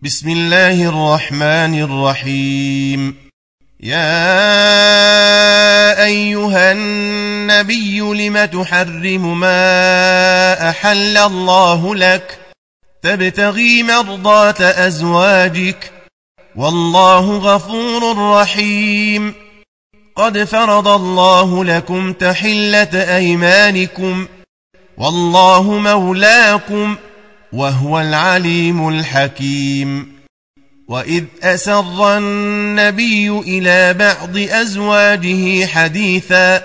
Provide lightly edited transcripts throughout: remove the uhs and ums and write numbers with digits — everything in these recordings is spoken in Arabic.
بسم الله الرحمن الرحيم. يا أيها النبي لم تحرم ما أحل الله لك تبتغي مرضات أزواجك والله غفور رحيم. قد فرض الله لكم تحلة أيمانكم والله مولاكم وهو العليم الحكيم. وإذ أسر النبي إلى بعض أزواجه حديثا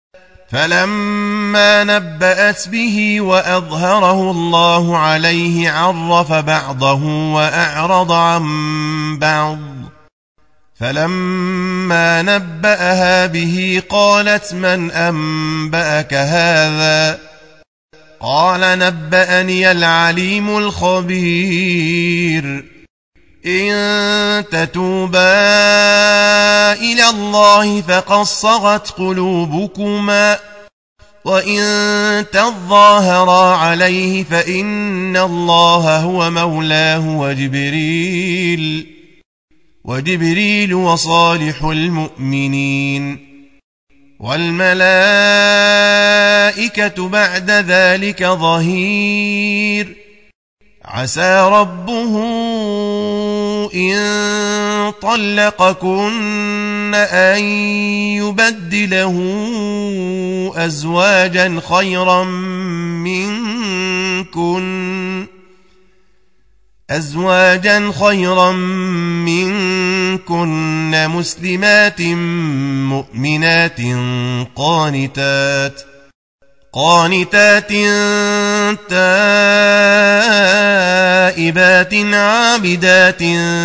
فلما نبأت به وأظهره الله عليه عرف بعضه وأعرض عن بعض. فلما نبأها به قالت من أنبأك هذا؟ قال نبأني العليم الخبير. إن تتوبا إلى الله فقد صغت قلوبكما وإن تظاهرا عليه فإن الله هو مولاه وجبريل وصالح المؤمنين والملائكة بعد ذلك ظهير. عسى ربه إن طلقكن أن يبدله أزواجا خيرا منكن مسلمات مؤمنات قانتات تائبات عابدات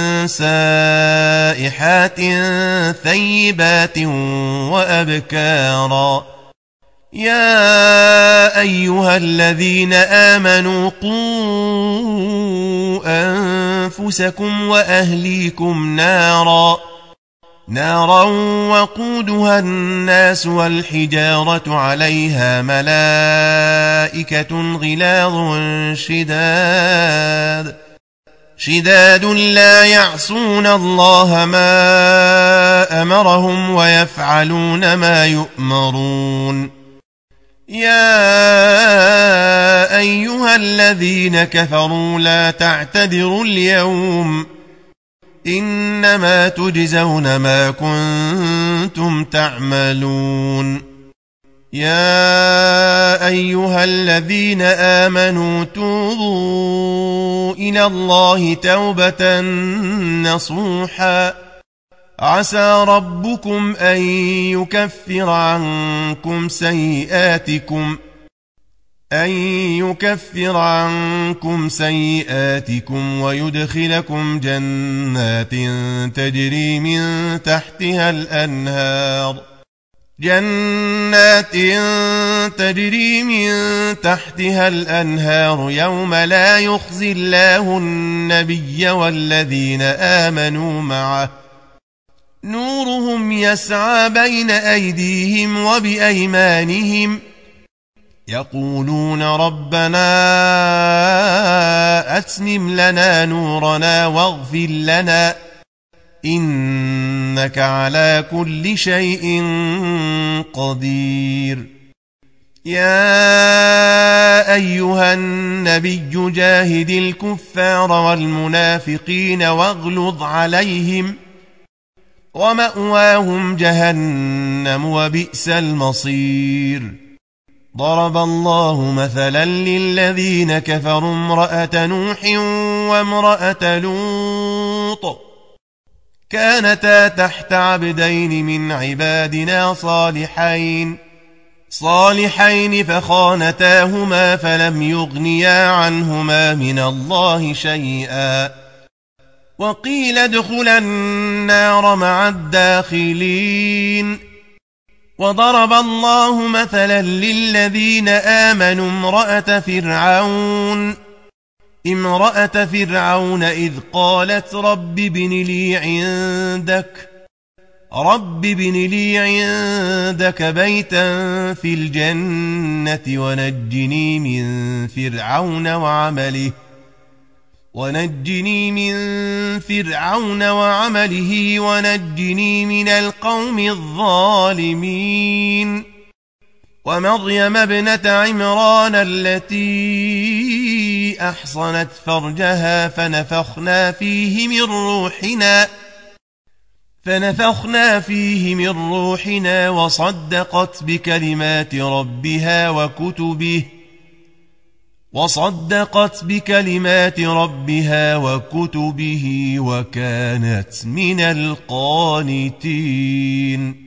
سائحات ثيبات وأبكارا. يا أيها الذين آمنوا قوا أنفسكم وأهليكم نارا وقودها الناس والحجارة عليها ملائكة غلاظ شداد لا يعصون الله ما أمرهم ويفعلون ما يؤمرون. يا أيها الذين كفروا لا تعتذروا اليوم إنما تجزون ما كنتم تعملون. يا أيها الذين آمنوا توبوا إلى الله توبة نصوحا عسى ربكم أن يكفر عنكم سيئاتكم ويدخلكم جنات تجري من تحتها الأنهار يوم لا يخزي الله النبي والذين آمنوا معه نورهم يسعى بين أيديهم وبأيمانهم يقولون ربنا أتمم لنا نورنا واغفر لنا إنك على كل شيء قدير. يا أيها النبي جاهد الكفار والمنافقين واغلظ عليهم ومأواهم جهنم وبئس المصير. ضرب الله مثلا للذين كفروا امرأة نوح وامرأة لوط كانتا تحت عبدين من عبادنا صالحين فخانتاهما فلم يغنيا عنهما من الله شيئا وقيل ادخلا النار مع الداخلين. وضرب الله مثلا للذين آمنوا امرأة فرعون إذ قالت رب ابن لي عندك بيتا في الجنة ونجني من فرعون وعمله ونجني من فرعون وعمله ونجني من القوم الظالمين ومريم ابنة عمران التي أحصنت فرجها فنفخنا فيه من روحنا وصدقت بكلمات ربها وكتبه وكانت من القانتين